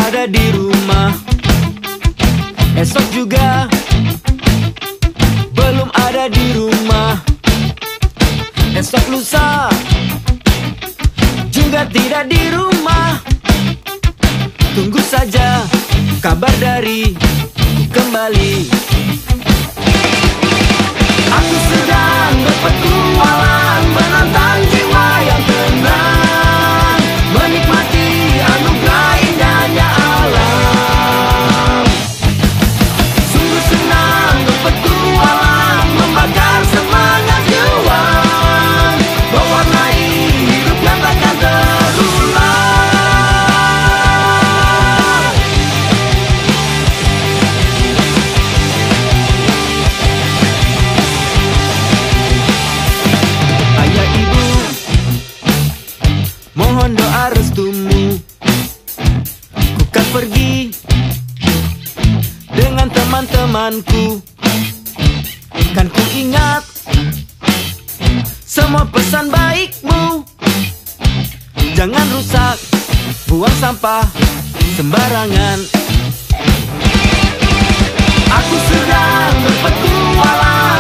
ada di rumah, esok juga belum ada di rumah, esok lusa juga tidak di rumah. Tunggu saja kabar dari kembali. Aku sedang berpetualang menantang jiwa yang tenang, menikmati anugerah indahnya alam. Sungguh senang berpetualang, membakar semangat jiwa, mewarnai hidup yang takkan terulang. Ayah ibu, mohon doa restumu. Ku kan pergi dengan teman-temanku, kan ku ingat semua pesan baikmu. Jangan rusak, buang sampah sembarangan. Aku sedang berpetualang